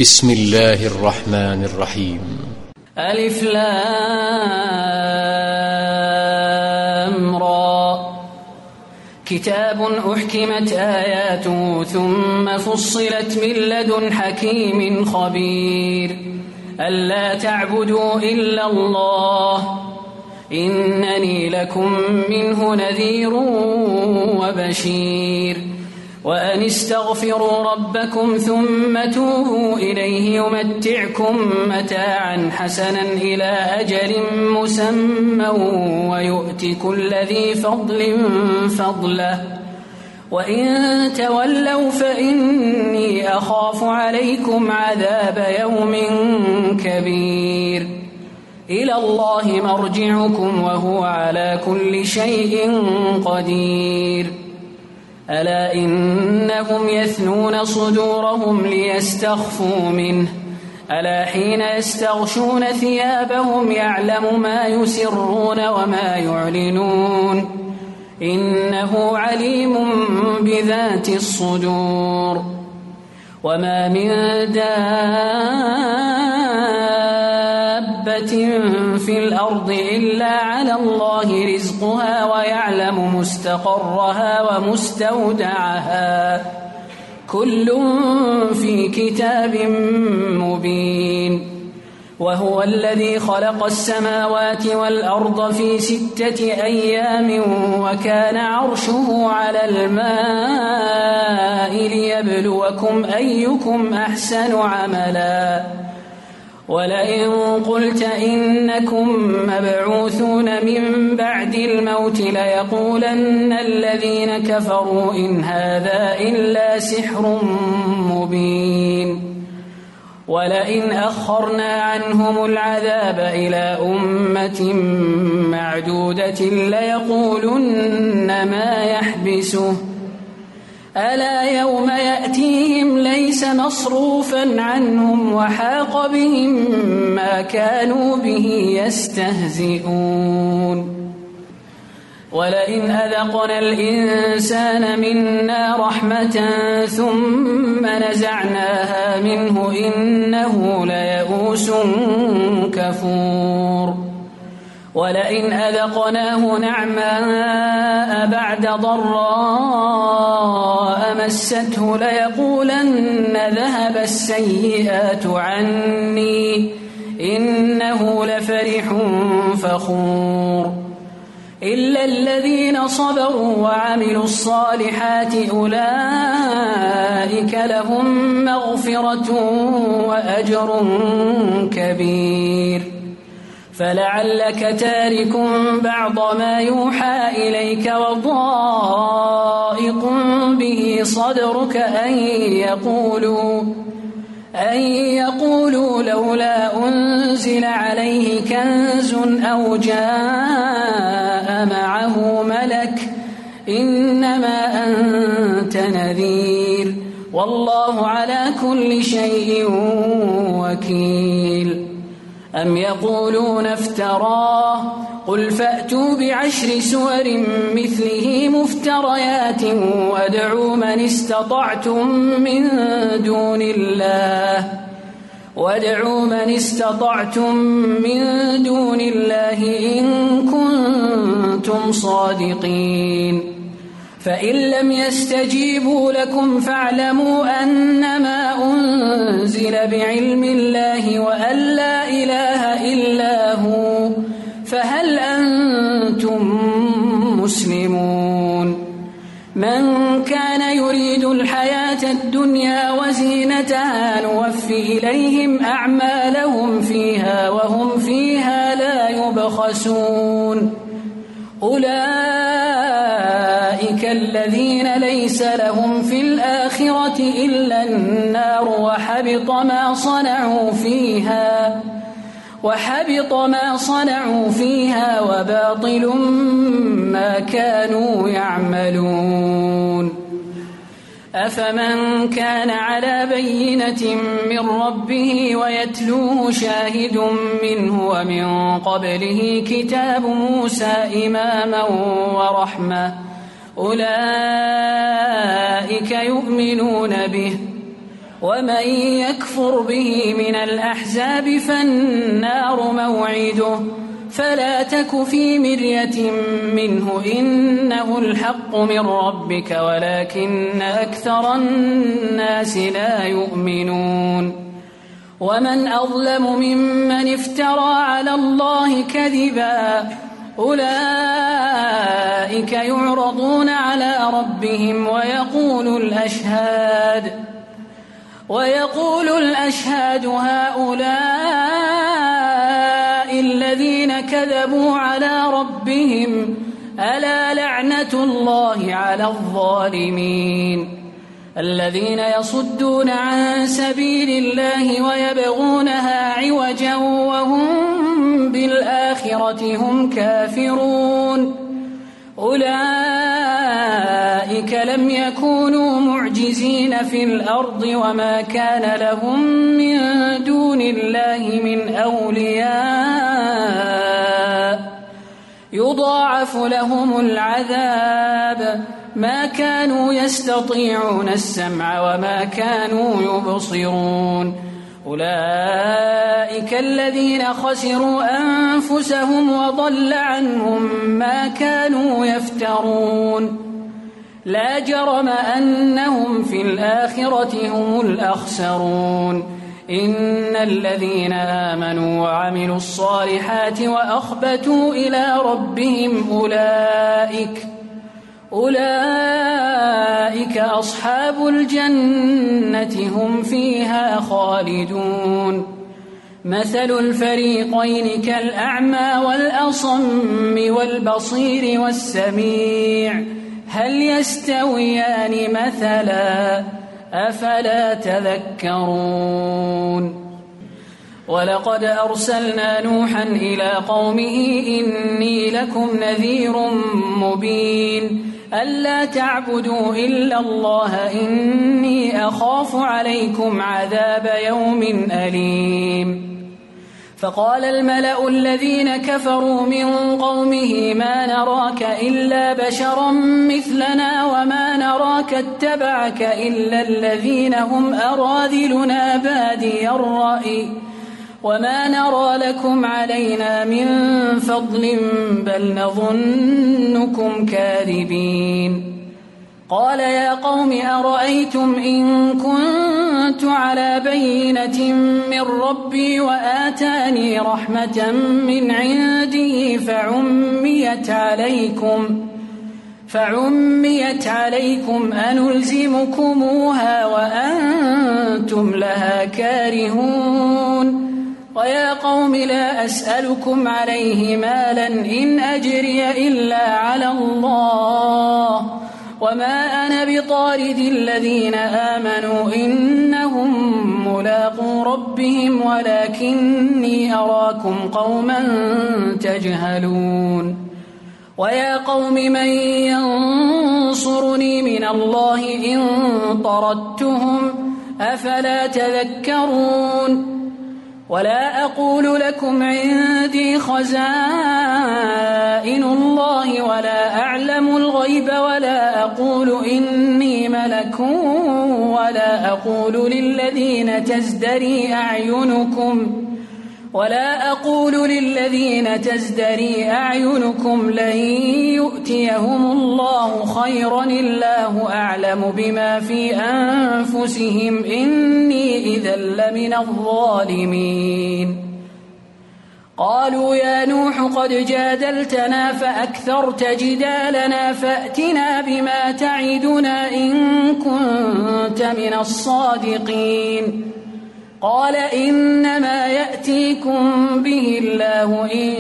بسم الله الرحمن الرحيم. ألف لام را كتاب أحكمت آياته ثم فصلت من لدن حكيم خبير ألا تعبدوا إلا الله إنني لكم منه نذير وبشير وأن استغفروا ربكم ثم توبوا إليه يمتعكم متاعا حسنا إلى أجل مسمى ويؤت كل ذي فضل فضله وإن تولوا فإني أخاف عليكم عذاب يوم كبير إلى الله مرجعكم وهو على كل شيء قدير ألا إنهم يثنون صدورهم ليستخفوا منه ألا حين يستغشون ثيابهم يعلم ما يسرون وما يعلنون إنه عليم بذات الصدور وما من دابة في الأرض إلا على الله رزقها ويعلم مستقرها ومستودعها كل في كتاب مبين وهو الذي خلق السماوات والأرض في 6 أيام وكان عرشه على الماء ليبلوكم أيكم أحسن عملا ولئن قلت إنكم مبعوثون من بعد الموت ليقولن الذين كفروا إن هذا إلا سحر مبين ولئن أخرنا عنهم العذاب إلى أمة معدودة ليقولن ما يحبسه ألا يوم يأتيهم ليس مصروفا عنهم وحاق بهم ما كانوا به يستهزئون ولئن أذقنا الإنسان منا رحمة ثم نزعناها منه إنه ليئوس كفور ولئن أذقناه نعماء بعد ضراء مسته ليقولن ذهب السيئات عني إنه لفرح فخور إلا الذين صبروا وعملوا الصالحات أولئك لهم مغفرة وأجر كبير فلعلك تارك بعض ما يوحى إليك وضائق به صدرك أن يقولوا لولا أنزل عليه كنز أو جاء معه ملك إنما أنت نذير والله على كل شيء وكيل أم يقولون افتراه قل فأتوا ب10 سور مثله مفتريات وادعوا من استطعتم من دون الله إن كنتم صادقين فإن لم يستجيبوا لكم فاعلموا أنما أنزل بعلم الله وأن لا إله إلا هو فهل أنتم مسلمون من كان يريد الحياة الدنيا وزينتها نوفي إليهم أعمالهم فيها وهم فيها لا يبخسون أولئك الذين ليس لهم في الآخرة إلا النار وحبط ما صنعوا فيها وباطل ما كانوا يعملون أفمن كان على بينة من ربه ويتلوه شاهد منه ومن قبله كتاب موسى إماما ورحمة أولئك يؤمنون به ومن يكفر به من الأحزاب فالنار موعده فلا تك في مرية منه إنه الحق من ربك ولكن أكثر الناس لا يؤمنون ومن أظلم ممن افترى على الله كذبا أولئك يعرضون على ربهم ويقول الأشهاد هؤلاء الذين كذبوا على ربهم ألا لعنة الله على الظالمين الذين يصدون عن سبيل الله ويبغونها عوجا وهم بالآخرة هم كافرون أولئك لم يكونوا معجزين في الأرض وما كان لهم من دون الله من أولياء يضاعف لهم العذاب ما كانوا يستطيعون السمع وما كانوا يبصرون أولئك الذين خسروا أنفسهم وضل عنهم ما كانوا يفترون لا جرم أنهم في الآخرة هم الأخسرون إن الذين آمنوا وعملوا الصالحات وأخبتوا إلى ربهم أولئك أصحاب الجنة هم فيها خالدون مثل الفريقين كالأعمى والأصم والبصير والسميع هل يستويان مثلا أفلا تذكرون ولقد أرسلنا نوحا إلى قومه إني لكم نذير مبين ألا تعبدوا إلا الله إني أخاف عليكم عذاب يوم أليم فقال الملأ الذين كفروا من قومه ما نراك إلا بشرا مثلنا وما نراك اتبعك إلا الذين هم أراذلنا بادي الرأي وما نرى لكم علينا من فضل بل نظنكم كاذبين قال يا قوم أرأيتم إن كنت على بينة من ربي وآتاني رحمة من عنده فعميت عليكم أنلزمكموها وأنتم لها كارهون ويا قوم لا أسألكم عليه مالا إن أجري إلا على الله وما أنا بطارد الذين آمنوا إنهم ملاقو ربهم ولكني أراكم قوما تجهلون ويا قوم من ينصرني من الله إن طردتهم أفلا تذكرون ولا أقول لكم عندي خزائن الله ولا أعلم الغيب ولا أقول إني ملك ولا أقول للذين تزدري أعينكم لن يؤتيهم الله خيرا الله أعلم بما في أنفسهم إني إذا لمن الظالمين قالوا يا نوح قد جادلتنا فأكثرت جدالنا فأتنا بما تعدنا إن كنت من الصادقين قال إنما يأتيكم به الله إن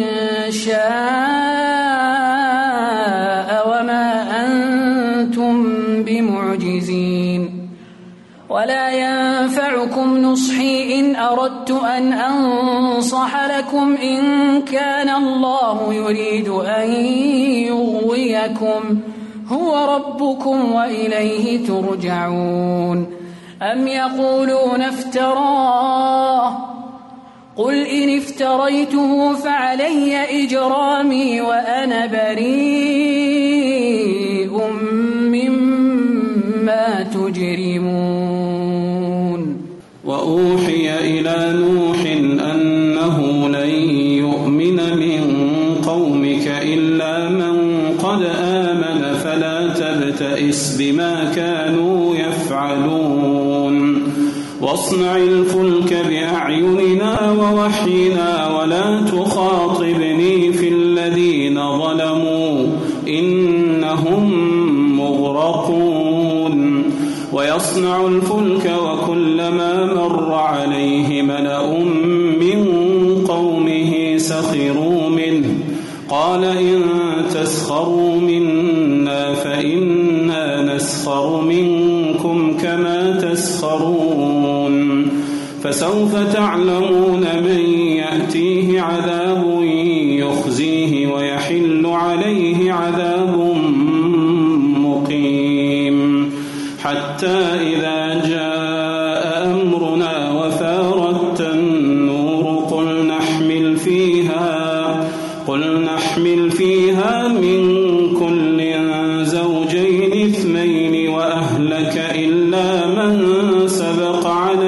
شاء وما أنتم بمعجزين ولا ينفعكم نصحي إن أردت أن أنصح لكم إن كان الله يريد أن يغويكم هو ربكم وإليه ترجعون أم يقولون افتراه قل إن افتريته فعلي إجرامي وأنا بريء مما تجرمون أوحي إلى نوح أنه لن يؤمن من قومك إلا من قد آمن فلا تبتئس بما كانوا يفعلون واصنع الفلك بأعيننا ووحينا ولا تخاطبني في الذين ظلموا إنهم مغرقون ويصنع الفلك وكلما مر عليه ملأ من قومه سخروا منه قال إن تسخروا منا فإنا نسخر منكم كما تسخرون فسوف تعلمون من يأتيه عذاب يخزيه ويحل عليه عذاب مقيم حتى إذا جاء أمرنا وفارت النور قل نحمل فيها من كل زوجين اثنين وأهلك إلا من سبق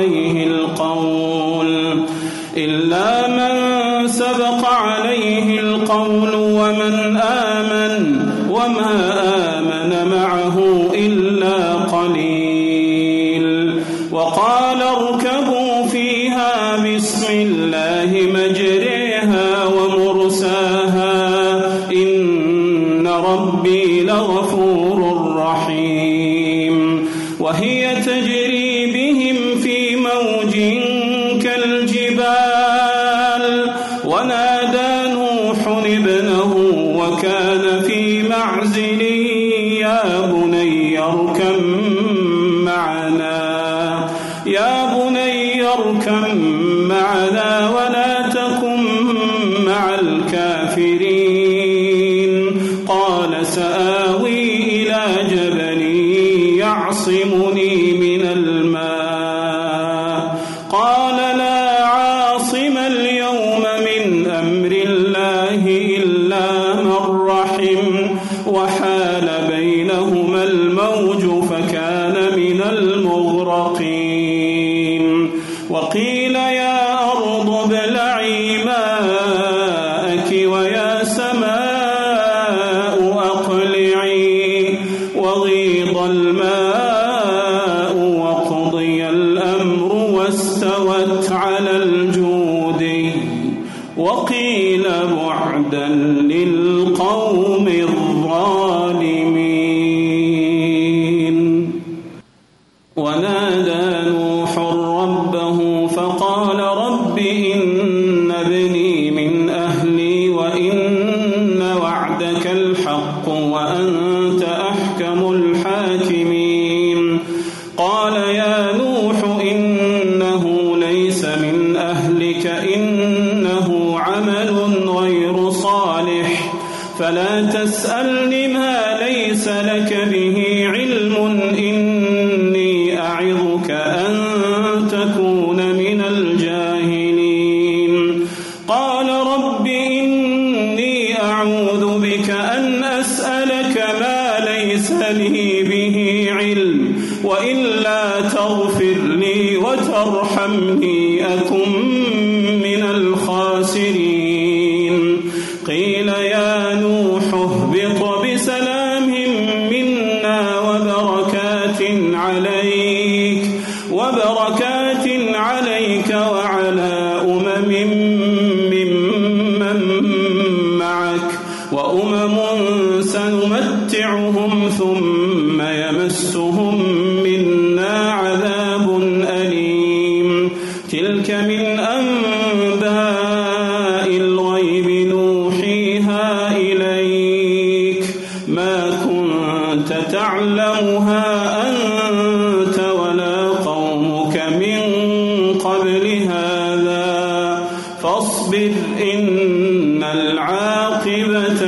عليه القول ومن آمن وما آمن معه إلا قليل وقال اركبوا فيها بسم الله مجريها ومرساها إن ربي لغفور رحيم وهي تجري بهم في موج كالجبال ونادى نوح ابنه وكان في معزل يا بني اركب معنا ولا تكن مع الكافرين قال سآوي إلى جبل يعصمني من الماء قال لا عاصم اليوم من أمر الله إلا من رحم وحال بينهما الموج فكان من المغرقين وقيل يا أرض ابلعي ماءك ويا سماء أقلعي وغيض الماء وقضي الأمر واستوت على الجود وقيل بعدا للقوم الظالمين ونادى نوح ربه فقال رب إن ابني من أهلي وإن وعدك الحق وأنت أحكم الحاكمين قال يا نوح إنه ليس من أهلك إنه عمل غير صالح فلا تسألني ما ليس لك به علم إني أعظك أن تكون من الجاهلين قال رب إني أعوذ بك أن أسألك ما ليس لي به علم وإلا تغفر لي وترحمني أكن من الخاسرين قيل يا نوح اهبط بسلام منا وبركات عليك وعلى ممن معك وأمم سنمتعهم ثم يمسهم منا عذاب أليم تلك من أنباء الغيب نوحيها إليك ما كنت تعلمها أنت ولا قومك من قبل هذا فاصبر إن العاقبة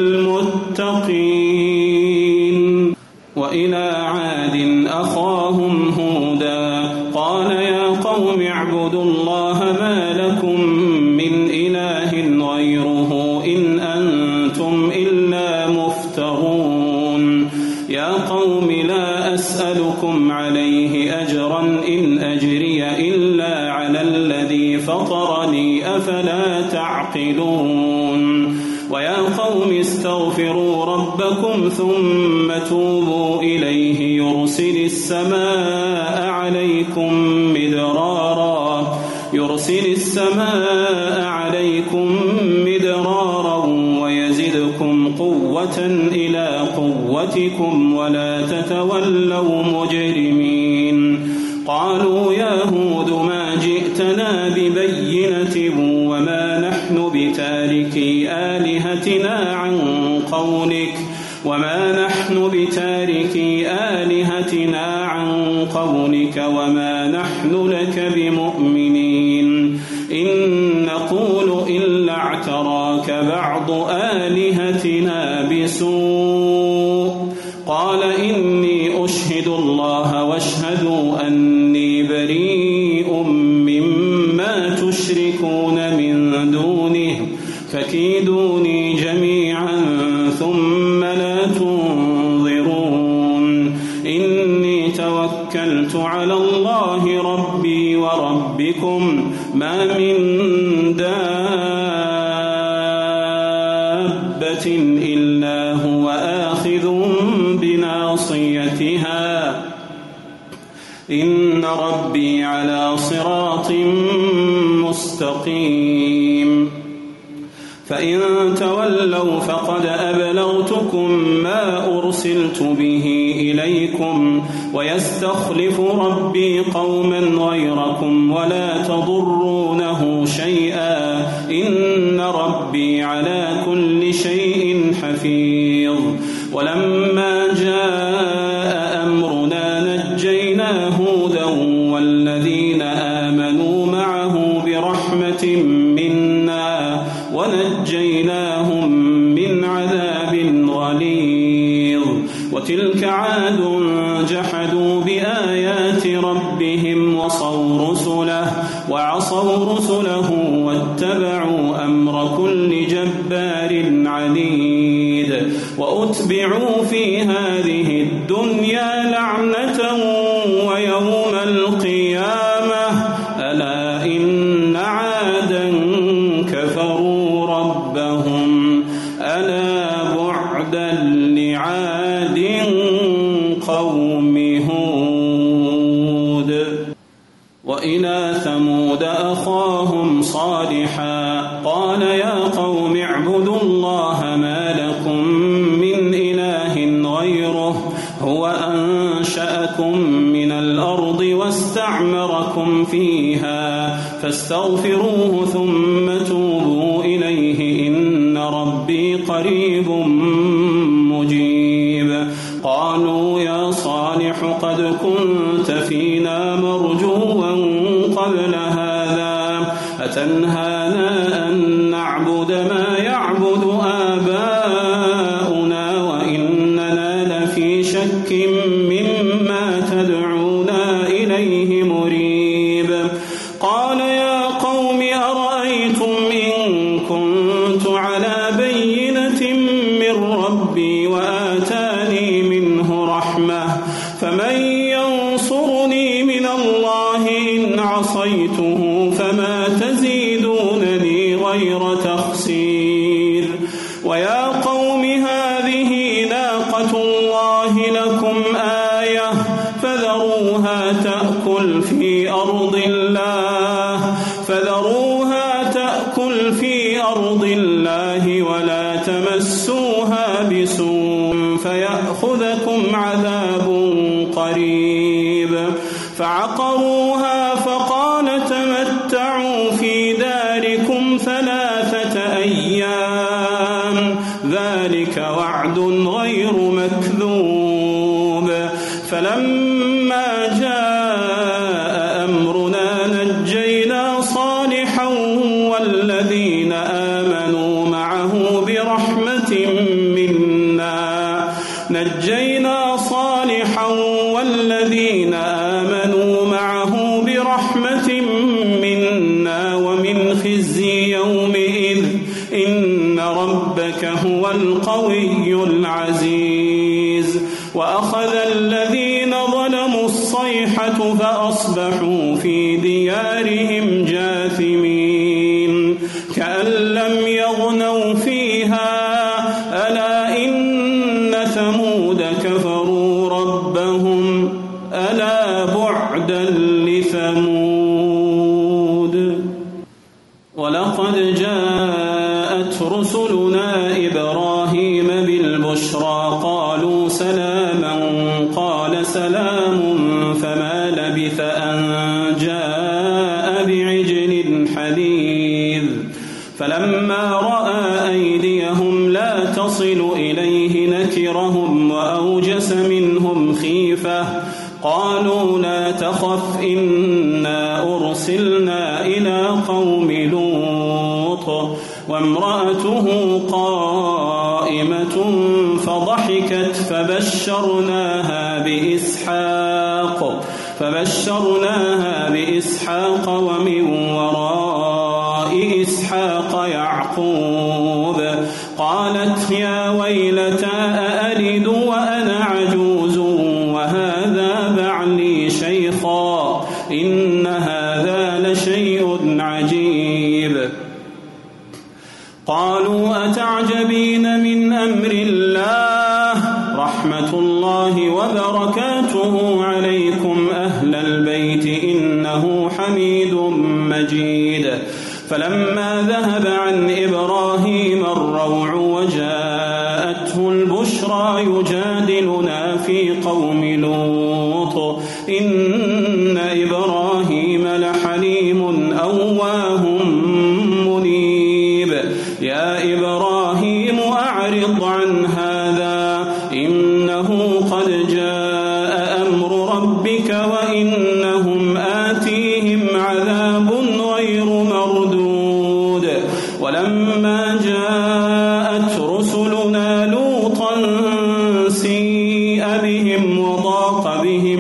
للمتقين وإلى عاد أخاهم هودا قال يا قوم اعبدوا الله ما لكم من إله غيره إن أنتم إلا مفترون يا قوم لا أسألكم عليه أجرا إن أجري إلا على الذي فطرني أفلا تعقلون ويا قوم استغفروا ربكم ثم توبوا إليه يرسل السماء عليكم مدرارا ويزدكم قوة إلى قوتكم ولا تتولوا مجرمين قالوا يا هود ما جئتنا ببينة وما نحن بتاركي آلهتنا عن قولك وما نحن لك بمؤمنين إن نقول إلا اعتراك بعض آلهتنا بسوء قال إني أشهد الله واشهدوا أني بريء مما تشركون من دونه فكيدوني جميعا ثم لا تنظرون إني توكلت على الله ربي وربكم ما من دابة إلا هو آخذ بناصيتها إن ربي على صراط مستقيم فإن تولوا فقد أبلغتكم ما أرسلت به إليكم ويستخلف ربي قوما غيركم ولا تضرونه شيئا إن ربي على كل شيء حفيظ ولما جاء أمرنا نجينا هودا والذين آمنوا معه برحمة منا ونجيناهم من عذاب غليظ وتلك عاد جحدوا بآيات ربهم وعصوا رسله واتبعوا أمر كل جبار عنيد وأتبعوا في هذه الدنيا لعنة ويوم القيامة ألا إن عادا كفروا ربهم ألا بعدا لعاد قوم هود وإلى ثمود أخاهم صالحا قال يا قوم اعبدوا الله ما لكم من إله غيره هو أنشأكم من الأرض واستعمركم فيها فاستغفروه ثم توبوا إليه إن ربي قريب مجيب قالوا يا صالح قد كنت فينا مرجوا قبل هذا أتنهانا أن نعبد ما يعبد آباؤنا وإننا لفي شك مما تدعونا إليه مريب قال يا قوم أرأيتم إن كنت على بينة من ربي وآتاني منه رحمة فمن ينصرني من الله إن عصيته فما تزيدونني غير تخسير ويا قوم هذه ناقة الله لكم آية فذروها تأكل في أرض الله ولا تمسوها بسوء فيأخذكم عذاب قريب فعقروها فقال تمتعوا في داركم 3 أيام ذلك وعد غير مكذوب فلما جاء أمرنا نجينا صالحا والذين آمنوا معه برحمة منا ومن خزي يومئذ إن ربك هو القوي العزيز وأخذ الذين ظلموا الصيحة فأصبحوا في ديارهم ولقد جاءت رسلنا إبراهيم بالبشرى قالوا سلاما قال سلام فما لبث أن جاء بعجل حنيذ فلما رأى أيديهم لا تصل إليه نكرهم وأوجس منهم خيفة قالوا لا تخف إنا أرسلنا إلى قوم لوط وامرأته قائمة فضحكت فبشرناها بإسحاق ومن وراء إسحاق يعقوب قالت يا ويلتى أألد وأنا عجوز وهذا بعلي شيخا إن هذا لشيء عجيب قالوا أتعجبين من أمر الله رحمة الله وبركاته عليكم أهل البيت إنه حميد مجيد فلما ذهب عن إبراهيم الروع وجاءته البشرى يجادلنا في قوم لوط إن إبراهيم لحليم أواه منيب يا إبراهيم أعرض عن هذا إنه قد جاء أمر ربك وإنهم آتيهم عذاب غير مردود ولما جاءت رسلنا لوطا سيء بهم وضاق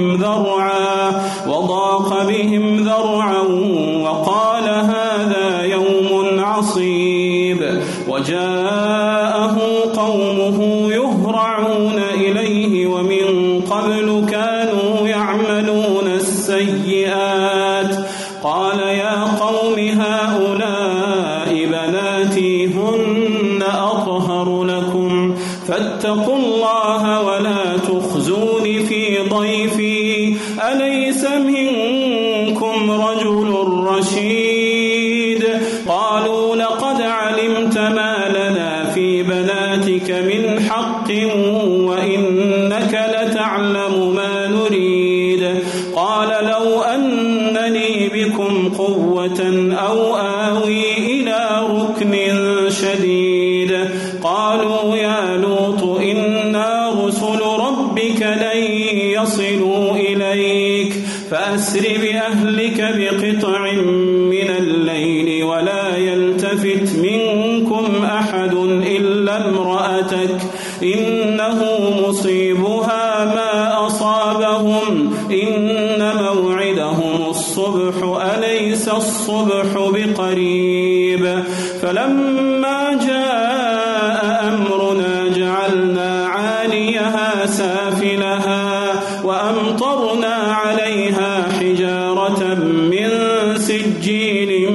بهم ذرعا وقال هذا يوم عصيب وجاءه قومه يهرعون إليه ومن قبل كانوا يعملون السيئات قال يا قوم هؤلاء بناتي هن أطهر لكم فاتقوا الله ولا تخزون في ضيفي أليس منكم رجل رشيد قالوا لقد علمت ما لنا في بناتك من حق وإنك لتعلم ما نريد قال لو أن لي بكم قوة أو آوي إلى ركن شديد قالوا يا لوط إنا رسل ربك لن يصلوا إليك فأسر بأهلك بقطع من الليل ولا يلتفت منكم أحد إلا امرأتك إنه مصيبها ما أصابهم إن موعدهم الصبح أليس الصبح بقريب فلما جاء أمرنا جعلنا عاليها سافلها وأمطرنا عليها حجارة من سجيل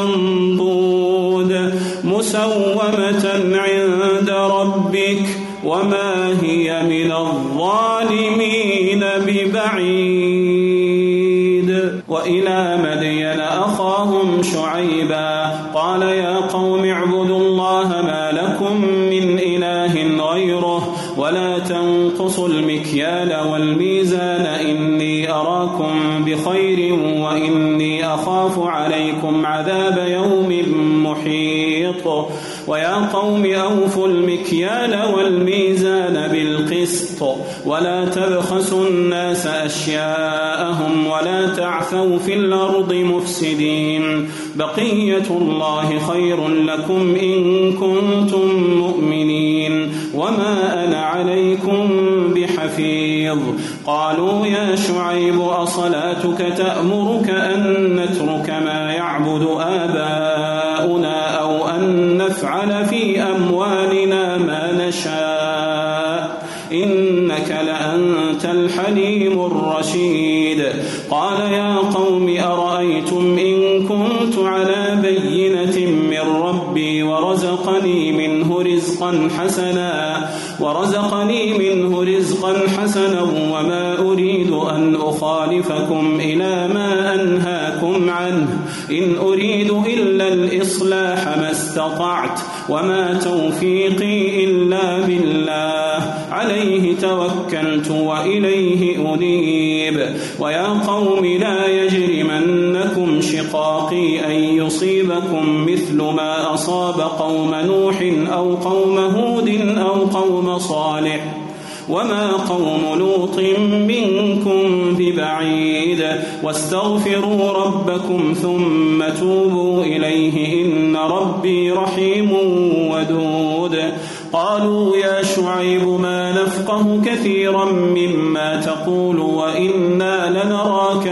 منضود مسومة عند ربك وما هي من الظالمين ببعيد وإلى مدين أخاهم شعيبا قال يا قوم اعبدوا الله ما لكم من إله غيره ولا تنقصوا المكيال والميزان إني أراكم بخير وإني أخاف عليكم عذاب يوم محيط ويا قوم أوفوا المكيال والميزان بالقسط ولا تبخسوا الناس أشياءهم ولا تعثوا في الأرض مفسدين بقية الله خير لكم إن كنتم مؤمنين وما أنا عليكم بحفيظ قالوا يا شعيب أصلاتك تأمرك أن نترك ما يعبد آباؤنا أو أن نفعل في أموالنا ما نشاء إنك لأنت الحليم الرشيد قال يا قوم أرأيتم إن كنت على بينة من ربي ورزقني منه رزقا حسنا وما أريد أن أخالفكم إلى ما أنهاكم أنهاكم عنه إن أريد إلا الإصلاح ما استطعت وما توفيقي إلا بالله عليه توكلت وإليه أنيب ويا قوم لا يجرمنكم شقاقي أن يصيبكم مثل ما أصاب قوم نوح أو قوم هود أو قوم صالح وما قوم لوط منكم ببعيد واستغفروا ربكم ثم توبوا إليه إن ربي رحيم ودود قالوا يا شعيب ما نفقه كثيرا مما تقول وإنا لنراك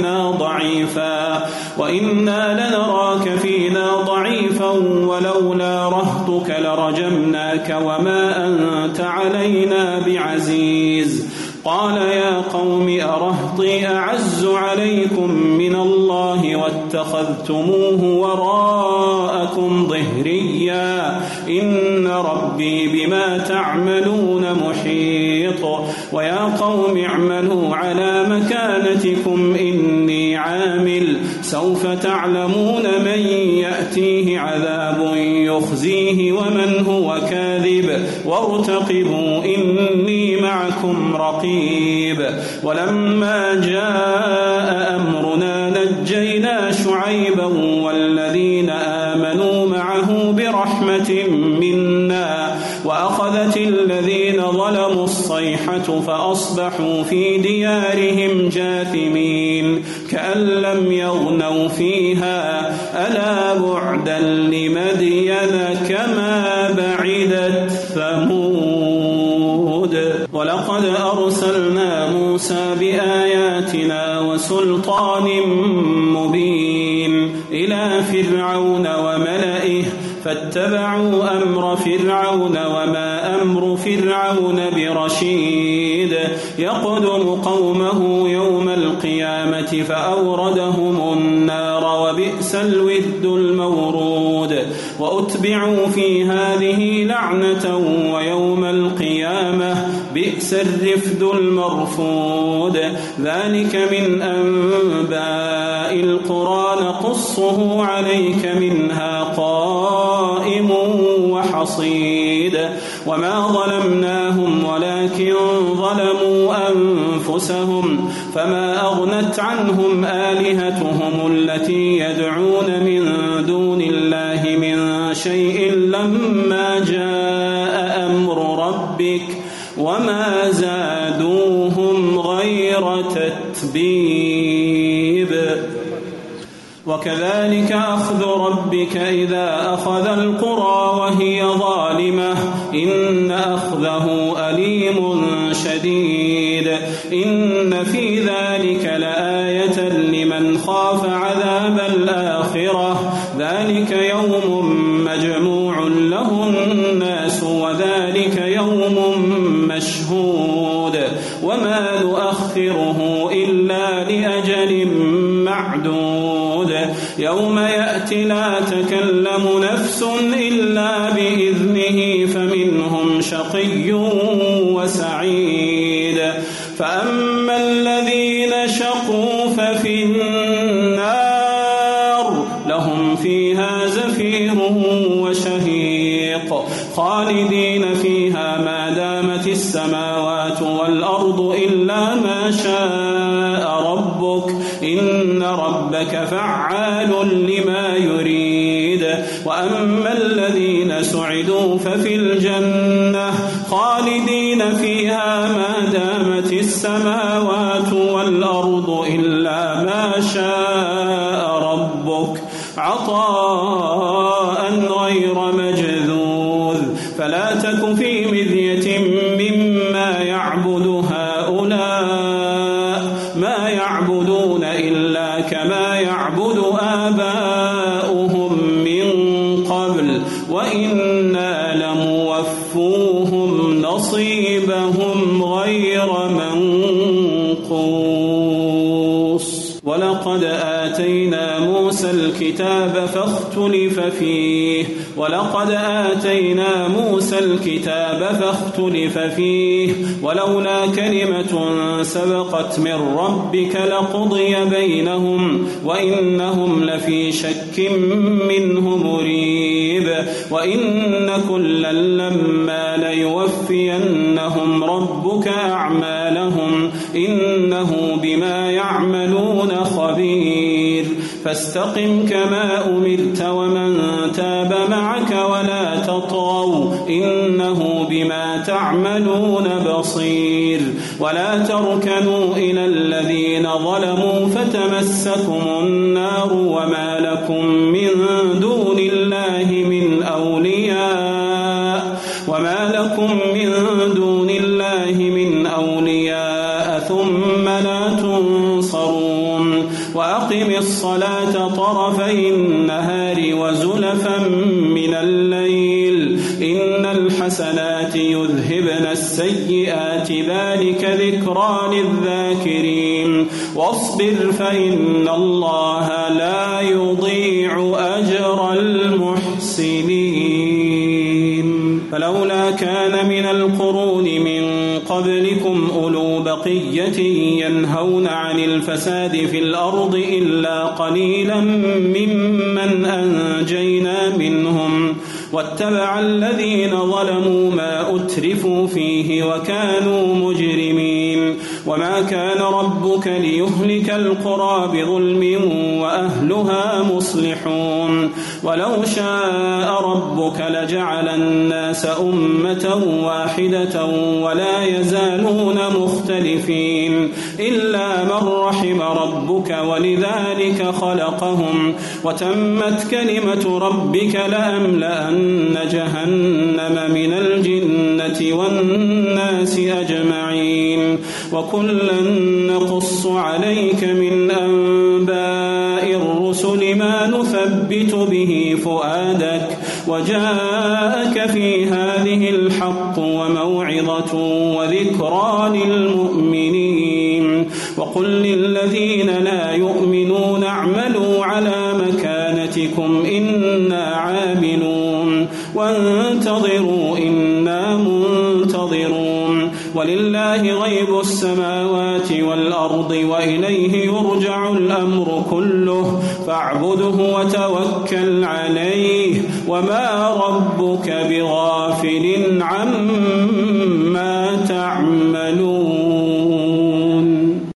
فينا ضعيفا ولولا رهطك لرجمناك وما أنت علينا بعزيز قال يا قوم أرهطي أعز عليكم من الله واتخذتموه وراءكم ظهريا إن ربي بما تعملون محيط ويا قوم اعملوا على مكانتكم إني عامل سوف تعلمون من يأتيه عذاب يخزيه ومن هو كاذب وارتقبوا إني معكم رقيب ولما جاء أمرنا نجينا شعيبا والذين آمنوا معه برحمة منا وأخذت الذين ظلموا الصيحة فأصبحوا في ديارهم جاثمين كأن لم يغنوا فيها ألا بعدا لمدين كما بعدت ثمود ولقد أرسلنا موسى بآياتنا وسلطان مبين إلى فرعون وملئه فاتبعوا أمر فرعون وما أمر فرعون برشيد يقدم قومه يوم القيامة فأوردهم النار وبئس الود المورود وأتبعوا في هذه لعنة ويوم القيامة بئس الرفد المرفود ذلك من أنباء القرى نقصه عليك منها قائم وحصيد وما ظلمناهم ولكن ظلموا أنفسهم فما أغنت عنهم آلهتهم التي يدعون من دون الله من شيء لما جاء أمر ربك وما زادوهم غير تتبيب وكذلك أخذ ربك إذا أخذ القرى وهي ظالمة إن أخذه أليم شديد إن في ذلك لآية لمن خاف عذاب الآخرة ذلك يوم مجموع له الناس وذلك يوم مشهود وما نؤخره إلا لأجل معدود يوم يأتي لا تكلم نفس إلا بإذنه فمنهم شقي وسعيد فأما الذين شقوا ففي النار لهم فيها زفير وشهيق خالدين فيها ما دامت السماوات والأرض إلا ما شاء ربك إن ربك فعال لما يريد وأما الذين سعدوا ففي الجنة خالدين فيها ما دامت السماوات والأرض إلا ما شاء ربك عطاء غير مجذوذ فلا تك في مرية مما يعبد هؤلاء ما يعبدون إلا كما يعبد آباؤهم من قبل وإنا لموفوهم نصيبهم غير منقوص ولقد آتينا موسى الكتاب فاختلف فيه ولقد آتينا موسى الكتاب فاختلف فيه ولولا كلمة سبقت من ربك لقضي بينهم وإنهم لفي شك منه مريب وإن كلا لما ليوفينهم ربك أعمالهم إنه بما يعملون خبير فاستقم كما أمرت ومن تاب معك ولا تطغوا إنه بما تعملون بصير ولا تركنوا إلى الذين ظلموا فتمسكم النار وما لكم من دون الله من أولياء ثم لا تنصرون وأقم الصلاة طرفي النهار وزلفا من الليل إن الحسنات يذهبن السيئات ذلك ذكرى للذاكرين واصبر فإن الله لا يضيع أجر المحسنين فلولا كان من القرون من قبلكم أولو بقية ينهون عن الفساد في الأرض إلا قليلا ممن أنجينا منهم واتبع الذين ظلموا ما أترفوا فيه وكانوا مجرمين وما كان ربك ليهلك القرى بظلم وأهلها مصلحون ولو شاء ربك لجعل الناس أمة واحدة ولا يزالون مختلفين إلا من رحم ربك ولذلك خلقهم وتمت كلمة ربك لأملأن جهنم من الجنة والناس أجمعين وكلا نقص عليك من أنباء الرسل ما نثبت به فؤادك وجاءك في هذه الحق وموعظة وذكرى للمؤمنين وقل للذين لا يؤمنون اعملوا على مكانتكم إنا عاملون وانتظروا إنا منتظرون ولله غيب السماوات والأرض وإليه يرجع الأمر كله فاعبده وتوكل عليه وما ربك بغافل عما